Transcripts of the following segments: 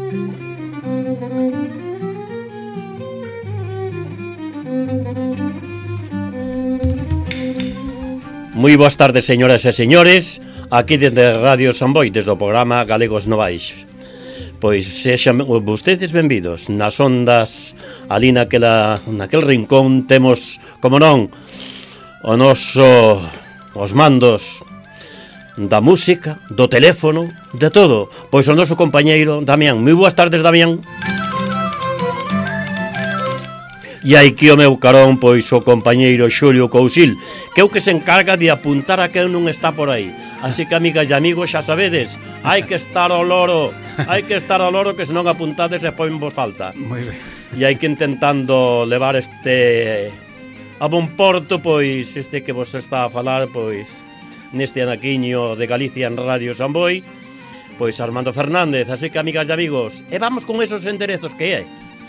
Moi boas tardes, señoras e señores, aquí dende Radio Samboy, desde o programa Galegos Novais. Pois sexan vostedes benvidos nas ondas, ali naquel rincón temos, como non, os mandos da música, do teléfono, de todo. Pois o noso compañeiro Damián. Moi boas tardes, Damián. E aquí o meu carón, pois o compañeiro Xulio Cousil, que é o que se encarga de apuntar a quen non está por aí. Así que, amigas e amigos, xa sabedes, hai que estar ao loro, que senón apuntades e poenvos falta. Moi ben. E hai que intentando levar este a bon porto, pois este que vos está a falar, pois neste anaquiño de Galicia en Radio Samboy, pois Armando Fernández. Así que, amigas e amigos, e vamos con esos enderezos que é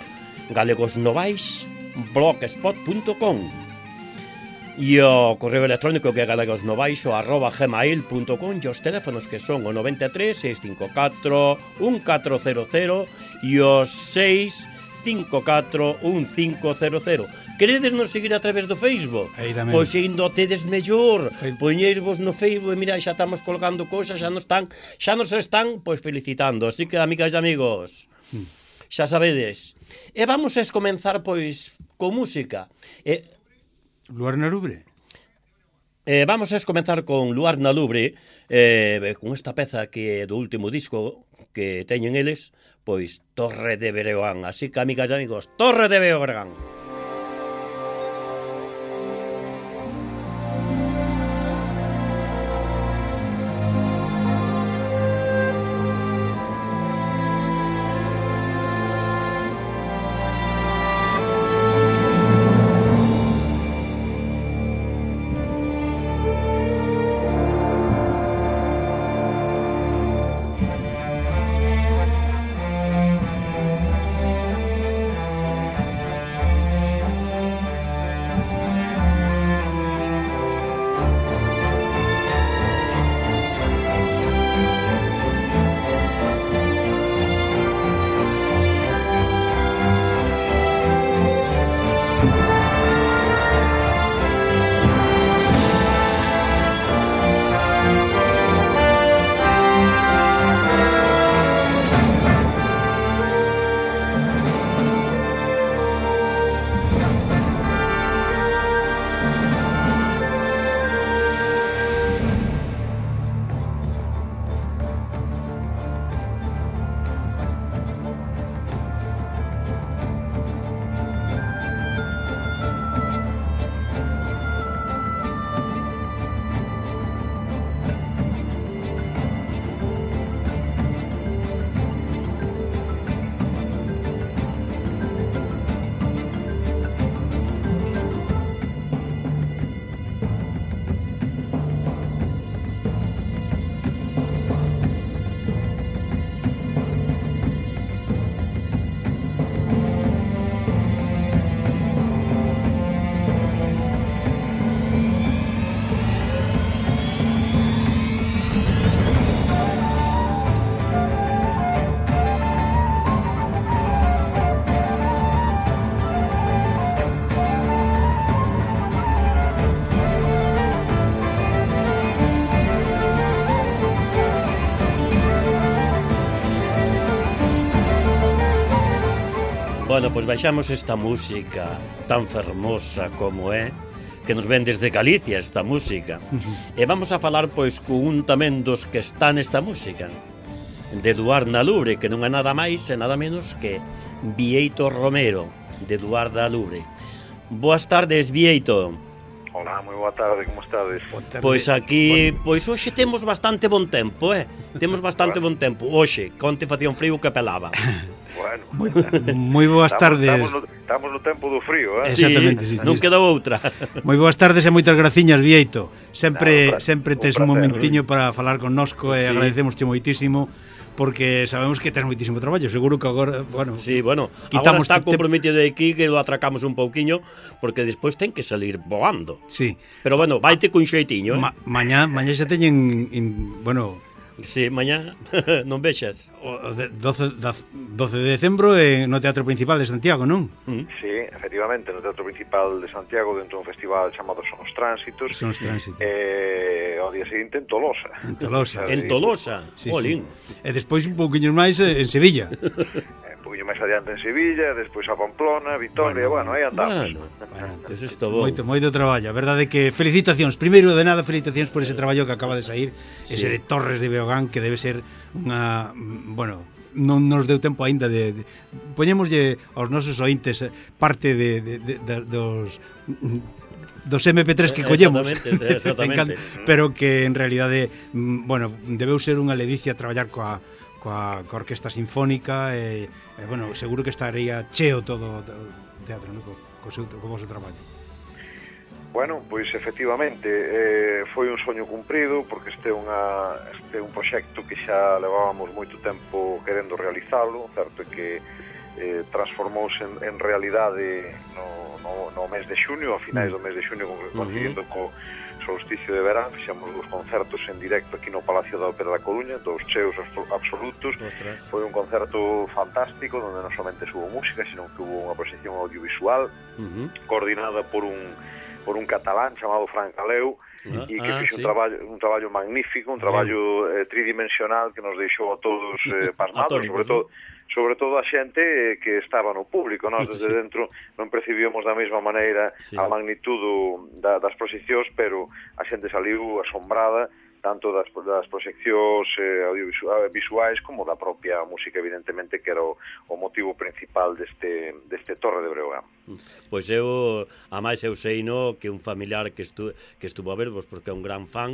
galegosnovais.blogspot.com e o correo electrónico que é galegosnovais@gmail.com e os teléfonos que son o 93 654 1400 e o 654 1500. Queredes nos seguir a través do Facebook? Pois indo tedes mellor, poñeisvos no Facebook e mira, xa estamos colgando cousas, xa nos están pois felicitando. Así que, amigas e amigos, xa sabedes. E vamos a comenzar, pois, con música. Luar na Lubre? Vamos a comenzar con Luar na Lubre, con esta peza que é do último disco que teñen eles, pois Torre de Breogán. Así que, amigas e amigos, Torre de Breogán. Bueno, pois baixamos esta música tan fermosa como é, que nos ven desde Galicia esta música. E vamos a falar pois con un tamén dos que está nesta música, de Luar na Lubre, que non é nada máis e nada menos que Bieito Romero, de Luar da Lubre. Boas tardes, Bieito. Hola, moi boa tarde, como estades? Pois aquí, pois hoxe temos bastante bon tempo, Temos bastante bon tempo. Hoxe, conte facía un frío que pelaba. Bueno, moi boas tardes. Estamos no tempo do frío, Exactamente, sí, non queda outra. Moi boas tardes e moitas graciñas, Bieito. Sempre tes un momentiño para falar connosco e agradecemosche moitísimo, porque sabemos que tens moitísimo traballo. Seguro que agora, agora está comprometido aquí que lo atracamos un pouquiño, porque despois ten que salir voando. Sí. Pero vaite cun xeitiño, Mañá xa teñen, Si, mañá non vexas. O 12 de decembro no Teatro Principal de Santiago, non? Sí, efectivamente, no Teatro Principal de Santiago, dentro dun festival chamado Son os Tránsitos. Son os Tránsitos. Ao día seguinte en Tolosa. En Tolosa. En Tolosa, Sí, olín. E despois un pouquiño máis en Sevilla. Un poquinho máis adiante en Sevilla, despois a Pamplona, Vitoria, bueno, aí andamos. Bueno, pues isto bo. Moito traballo. A verdade é que felicitacións. Primeiro de nada, felicitacións por ese traballo que acaba de sair, ese de Torres de Beogán, que debe ser unha, bueno, non nos deu tempo aínda de poñémoslle aos nosos ointes parte dos MP3 que collemos. Exactamente. Pero que en realidade, bueno, debeu ser unha ledicia traballar coa Orquesta Sinfónica e bueno, seguro que estaría cheo todo o teatro, non? Co vosso traballo. Bueno, pois efectivamente foi un soño cumprido, porque este é un proxecto que xa levábamos moito tempo querendo realizalo. Certo é que transformouse en realidade no mes de xunio, a finais do mes de xunio, coincidindo co solsticio de verán. Fixemos os concertos en directo aquí no Palacio da Ópera da Coruña, dos cheos absolutos. Ostras. Foi un concerto fantástico, onde non somente hubo música, sino que hubo unha proxección audiovisual coordinada por un catalán chamado Fran Caleu, e que fixe sí. un traballo magnífico, un traballo tridimensional que nos deixou a todos pasmados, sobre todo a xente que estaba no público. Nós desde dentro non percibíamos da mesma maneira a magnitudo das proxeccións, pero a xente saliu asombrada tanto das proxeccións audiovisuais como da propia música, evidentemente, que era o motivo principal deste Torre de Breogán. Pois eu, a máis eu sei, no, que un familiar que estuvo a vervos, porque é un gran fan,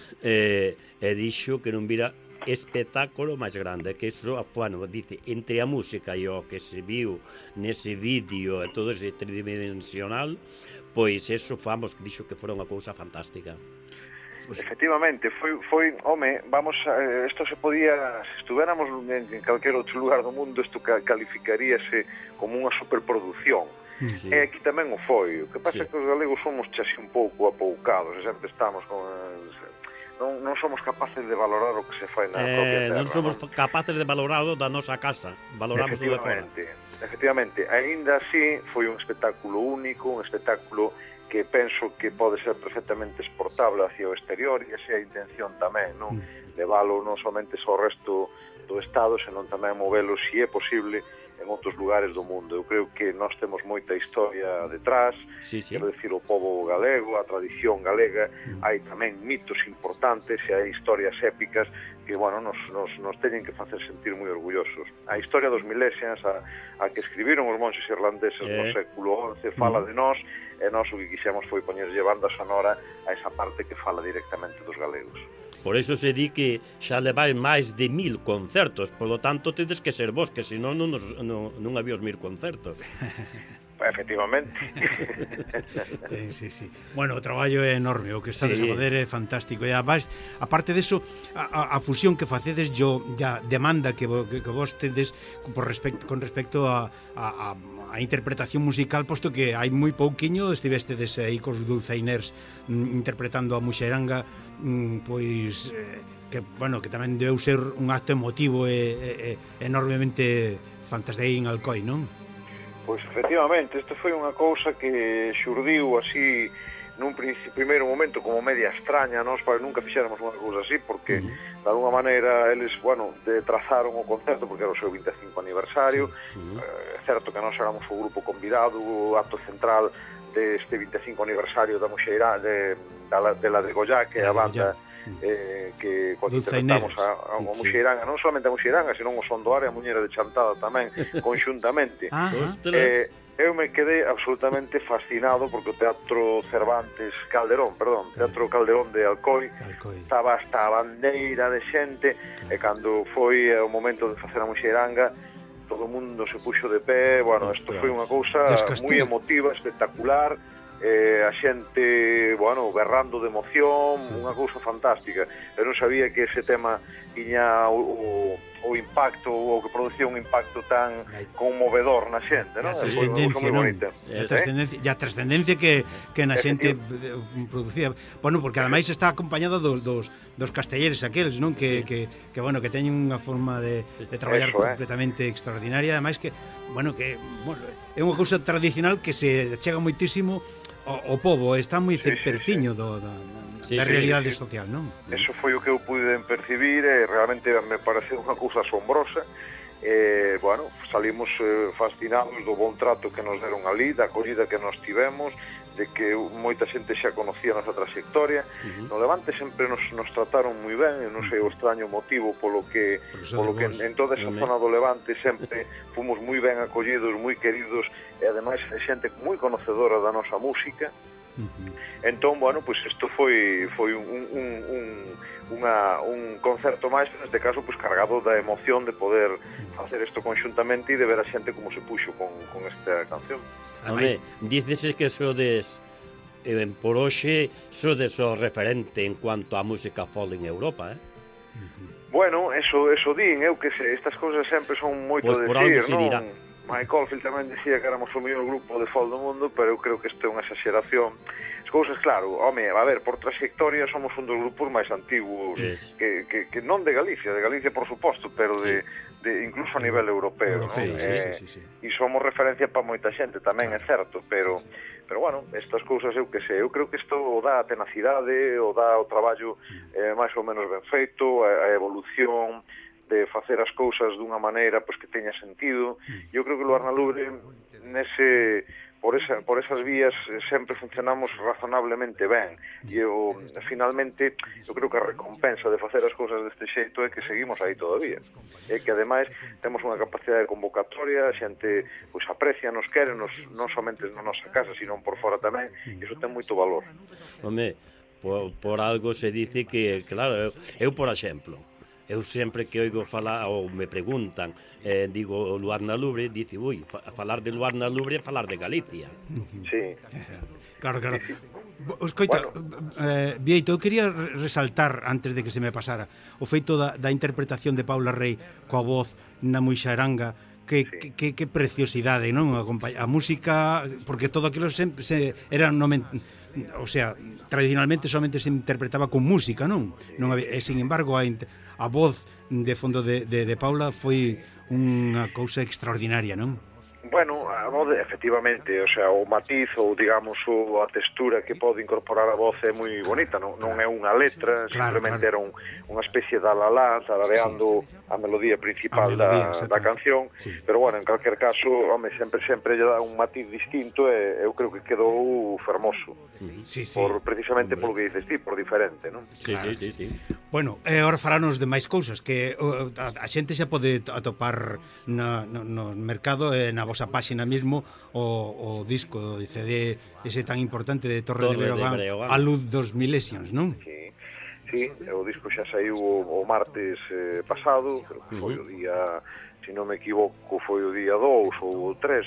e dixo que non vira espectáculo máis grande, que iso, bueno, dice, entre a música e o que se viu nese vídeo e todo ese tridimensional, pois eso, vamos, que dixo que fora unha cousa fantástica. Efectivamente, foi home, vamos, isto se podía, se estuviéramos en calquer outro lugar do mundo, isto calificaríase como unha superproducción. Sí. E aquí tamén o foi. O que pasa é que os galegos somos chasí un pouco apoucados, e sempre estamos con... Non somos capaces de valorar o que se fai na propia terra. Non somos capaces de valorar o da nosa casa, valoramos o de fora. Efectivamente, aínda así foi un espectáculo único, un espectáculo que penso que pode ser perfectamente exportable hacia o exterior, e esa é a intención tamén, non? Levalo non somente ao resto do Estado, senón tamén movelo, se é posible, en outros lugares do mundo. Eu creo que nós temos moita historia detrás, quero decir, o povo galego, a tradición galega, hai tamén mitos importantes e hai historias épicas que, bueno, nos teñen que facer sentir moi orgullosos. A historia dos Milesians, a que escribiron os monxes irlandeses no século XI, fala de nós, e nós o que quixemos foi poñerlle banda sonora a esa parte que fala directamente dos galegos. Por eso se di que xa levai máis de 1000 concertos, polo tanto tedes que ser vos, que senón non había os 1000 concertos. Efectivamente. Sí. Bueno, o traballo é enorme, o que estades a fazer é fantástico. E además, aparte deso, a fusión que facedes ya demanda que vos tedes con respecto a interpretación musical, posto que hai moi pouquiño estivestedes aí cos dulzainers interpretando a Muxeranga, pois que, bueno, que tamén debeu ser un acto emotivo e enormemente fantástico en Alcoi, non? Pois efectivamente, isto foi unha cousa que xurdiu así nun primeiro momento como media extraña. Nós nunca fixéramos unha cousa así, porque de alguna maneira eles, bueno, trazaron o concerto porque era o seu 25 aniversario. É certo que nós éramos o grupo convidado, o acto central deste 25 aniversario da Muxeira, de la de Goya, que é a banda que cando interpretamos a Muxeiranga, non solamente a Muxeiranga, senón o Sondoar e a Muñeira de Chantada tamén, conxuntamente. Eu me quedei absolutamente fascinado porque o Teatro Calderón de Alcoi estaba hasta a bandeira de xente, e cando foi o momento de facer a Muxeiranga, todo o mundo se puxo de pé. Bueno, isto foi unha cousa moi emotiva, espectacular, a xente, bueno, berrando de emoción, unha cousa fantástica. Eu non sabía que ese tema tiña o o impacto, o que producía un impacto tan conmovedor na xente, non? A trascendencia, non? A trascendencia que na xente producía. Bueno, porque ademais está acompañado dos castelleres aqueles, non? Que bueno, que teñen unha forma de traballar completamente extraordinaria, ademais que, bueno, é unha cousa tradicional que se chega moitísimo ao pobo, está moi pertiño da realidade social, non? Eso foi o que eu pude percibir e realmente me pareceu unha cousa asombrosa. Bueno, salimos fascinados do bon trato que nos deron ali, da acollida que nos tivemos, de que moita xente xa conocía a nosa trayectoria. No Levante sempre nos trataron moi ben, e non sei o extraño motivo polo que en toda esa zona do Levante sempre fomos moi ben acollidos, moi queridos, e ademais xente moi conocedora da nosa música. Entón, bueno, pois isto foi un concerto máis, neste caso, pois cargado da emoción de poder facer isto conxuntamente e de ver a xente como se puxo con esta canción. Home, dícese que sodes por hoxe sodes o referente en cuanto a música folk en Europa, Bueno, eso din, eu que sei, estas cousas sempre son moito pues decir, non? Mike Oldfield tamén dicía que éramos o mellor grupo de folk do mundo, pero eu creo que isto é unha exageración. As cousas, claro, home, a ver, por trayectoria somos un dos grupos máis antiguos que non de Galicia por suposto, pero de incluso a nivel europeo, non? E somos referencia para moita xente, tamén é certo, pero bueno, estas cousas eu que sei, eu creo que isto o dá a tenacidade, o dá o traballo máis ou menos ben feito, a evolución de facer as cousas dunha maneira pois que teña sentido. Eu creo que o Luarna Lubre por esas vías sempre funcionamos razonablemente ben, e finalmente eu creo que a recompensa de facer as cousas deste xeito é que seguimos aí todavía, e que ademais temos unha capacidade de convocatoria, a xente pois aprecia, nos quere, non somente na nosa casa, sino por fora tamén, e iso ten moito valor. Home, por algo se dice que, claro, eu por exemplo, eu sempre que oigo falar ou me preguntan, digo Luarna Lubre, dice, falar de Luarna Lubre é falar de Galicia. Sí. Claro. Escoita, Bieito, eu quería resaltar, antes de que se me pasara, o feito da interpretación de Paula Rei coa voz na Muixaranga, que preciosidade, non? A música, porque todo aquilo sempre era o sea, tradicionalmente solamente se interpretaba con música, non había, e sin embargo a voz de fondo de Paula foi unha cousa extraordinaria, non? Bueno, a voz, efectivamente, o sea, o matiz ou, digamos, a textura que pode incorporar a voz é moi bonita, non é unha letra, simplemente era unha especie de alalá, tarareando a melodía principal da canción, pero, bueno, en calquer caso, home, sempre lle dá un matiz distinto e eu creo que quedou fermoso, precisamente polo que dices ti, por diferente, non? Sí. Bueno, agora falanos de máis cousas, que a xente xa pode atopar no mercado e na vosa páxina mesmo o disco de CD ese tan importante de Torre de Breogán, A Luz dos Milesians, non? Sí, o disco xa saiu o martes pasado, creo que foi o día, se non me equivoco, foi o día 2 ou 3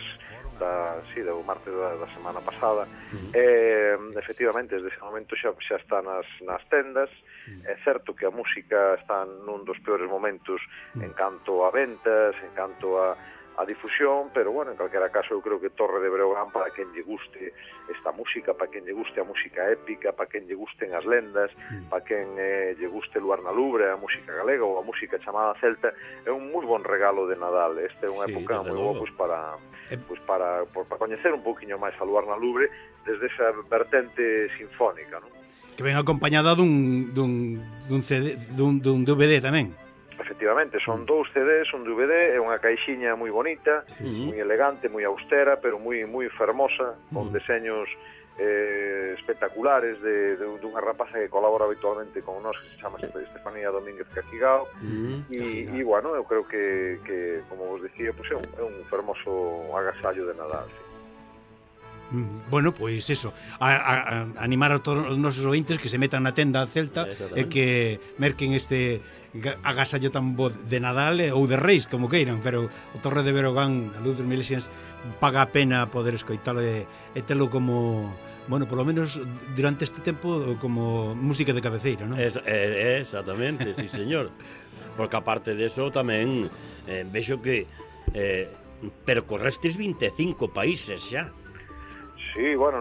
do martes da semana pasada. Efectivamente, desde ese momento xa está nas tendas. É certo que a música está nun dos peores momentos en canto a ventas, en canto a difusión, pero, bueno, en calquera caso eu creo que Torre de Breogán, para quen lle guste esta música, para quen lle guste a música épica, para quen lle gusten as lendas, para quen lle guste Luarna Lubre, a música galega ou a música chamada celta, é un moi bon regalo de Nadal. Esta é unha época moi boa para coñecer un poquinho máis a Luarna Lubre desde esa vertente sinfónica, non? Que ven acompañada dun CD, dun DVD tamén. Efectivamente, son 2 CDs, un DVD, é unha caixiña moi bonita, moi elegante, moi austera, pero moi fermosa, con deseños espectaculares dunha rapaza que colabora habitualmente con nós, que se chama Estefanía Domínguez Cajigao, e, bueno, eu creo que como vos dicía, pues é un fermoso agasallo de Nadal, sí. Bueno, pois eso, a animar a todos os nosos ointes que se metan na tenda celta e que merquen este agasallo tan bo de Nadal ou de Reis, como queiran, pero o Torre de Berogán, a luz dos milesians, paga a pena poder escoitalo e telo como, bueno, polo menos durante este tempo como música de cabeceira, non? Exactamente, sí, señor. Porque aparte de eso tamén vexo que percorrestes 25 países xa. Sí, bueno,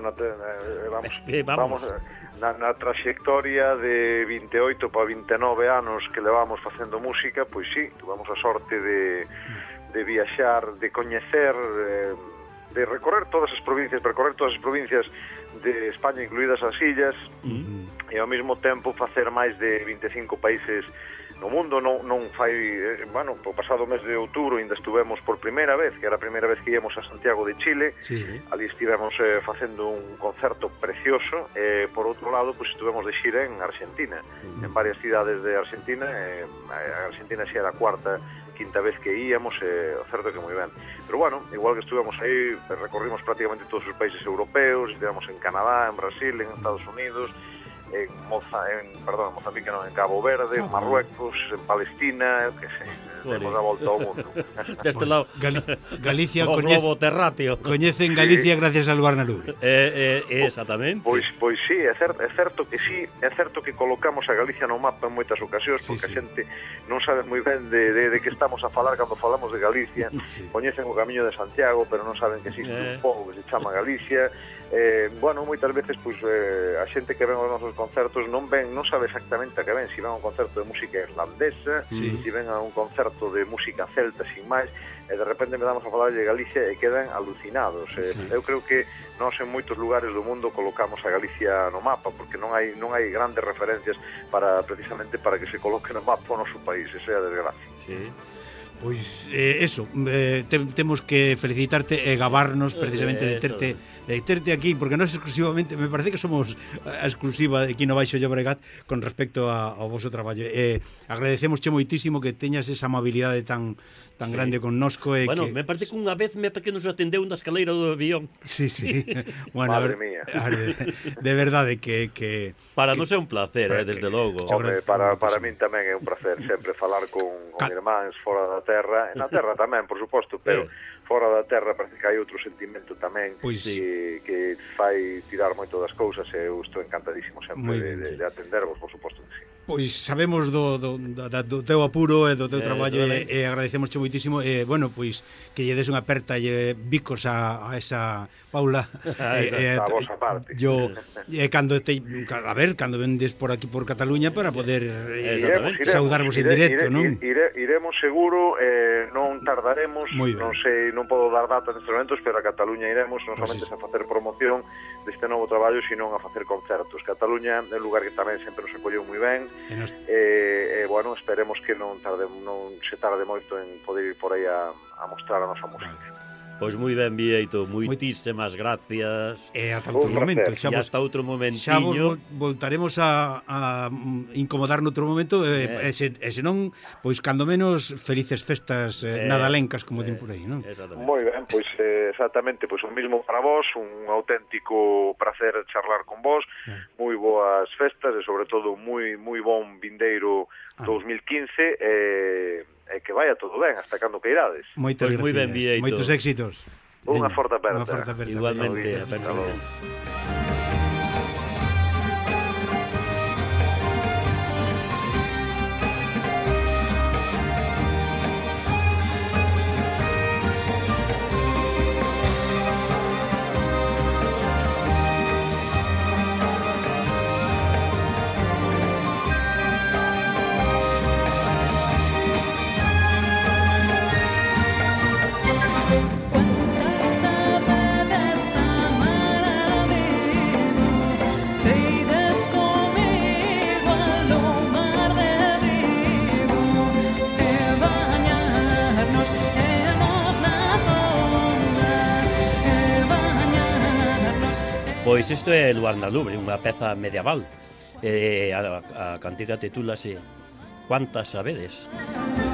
vamos na trayectoria de 28 para 29 anos que levamos facendo música, pois sí, tuvamos a sorte de viaxar, de coñecer, de recorrer todas as provincias de España, incluídas as illas, e ao mesmo tempo facer máis de 25 países no mundo. Non fai, bueno, o pasado mes de outubro ainda estuvemos por primeira vez, que era a primeira vez que íamos a Santiago de Chile. Sí. Ali estivemos facendo un concerto precioso, e por outro lado, pues, estuvemos de xira en Argentina, en varias cidades de Argentina. A Argentina xa era a quinta vez que íamos, o certo que moi ben. Pero bueno, igual que estuvemos aí, recorrimos prácticamente todos os países europeos, estivemos en Canadá, en Brasil, en Estados Unidos, en Mozambique, non, en Cabo Verde, en Marruecos, en Palestina, que sei, temos a volta ao mundo. Deste lado, Galicia o globo terráqueo. Coñecen Galicia gracias al Luar na Lubre. Exactamente. Pois sí, é certo que sí, é certo que colocamos a Galicia no mapa en moitas ocasións, porque a xente non sabe moi ben de que estamos a falar cando falamos de Galicia. Coñecen o Camiño de Santiago, pero non saben que existe un pobo que se chama Galicia. Bueno, moitas veces pois a xente que ven aos nosos concertos non sabe exactamente a que ven, se ven a un concerto de música irlandesa, se ven a un concerto de música celta sin máis, e de repente empezamos a falar de Galicia e quedan alucinados. Eu creo que nós en moitos lugares do mundo colocamos a Galicia no mapa, porque non hai grandes referencias precisamente para que se coloque no mapa o noso país. Esa é a desgracia. Sí. Pois eso, temos que felicitarte e gabarnos precisamente de terte aquí, porque non exclusivamente, me parece que somos a exclusiva aquí no Baixo Llobregat con respecto ao vosso traballo. Agradecemosche moitísimo que teñas esa amabilidade tan grande connosco. Bueno, me parece que unha vez que nos atendeu na escaleira do avión. Sí. Bueno, madre mía. De verdade que para non é un placer, desde logo. Hombre, para min tamén é un placer sempre falar con irmáns fora da terra, na terra tamén, por suposto, pero fora da terra parece que hai outro sentimento tamén que fai tirar moito das cousas, e eu estou encantadísimo sempre de atendervos, por suposto que sí. Pois sabemos do teu apuro e do teu traballo, e agradecemosche moitísimo, e bueno, pois que lle des unha aperta e bicos a esa Paula a vosa parte. Cando vendes por aquí por Cataluña para poder saudarvos en directo, non? Iremos seguro, non tardaremos, non sei, non podo dar data nestes momentos, pero a Cataluña iremos non somente a facer promoción deste novo traballo, sino a facer concertos. Cataluña é un lugar que tamén sempre nos acolleu moi ben, e bueno, esperemos que non se tarde moito en poder ir por aí a mostrar a nosa música. Pois moi ben, Bieito, moitísimas gracias. E ata outro momento. E hasta outro Xa momentiño. voltaremos a incomodar noutro momento, e senón, pois cando menos felices festas nadalencas, como din por aí, non? Moi ben, pois exactamente, pois o mismo para vos, un auténtico placer charlar con vos, moi boas festas e sobre todo moi bon vindeiro 2015, e que vaya todo ben hasta cando que irades. Moitas gracias. Moi ben, Bieito. Moitos éxitos. Unha forte aperta. Igualmente, aperta. Pois isto é Luar na Lubre, unha peza medieval. A cantiga titúlase Cuántas sabedes.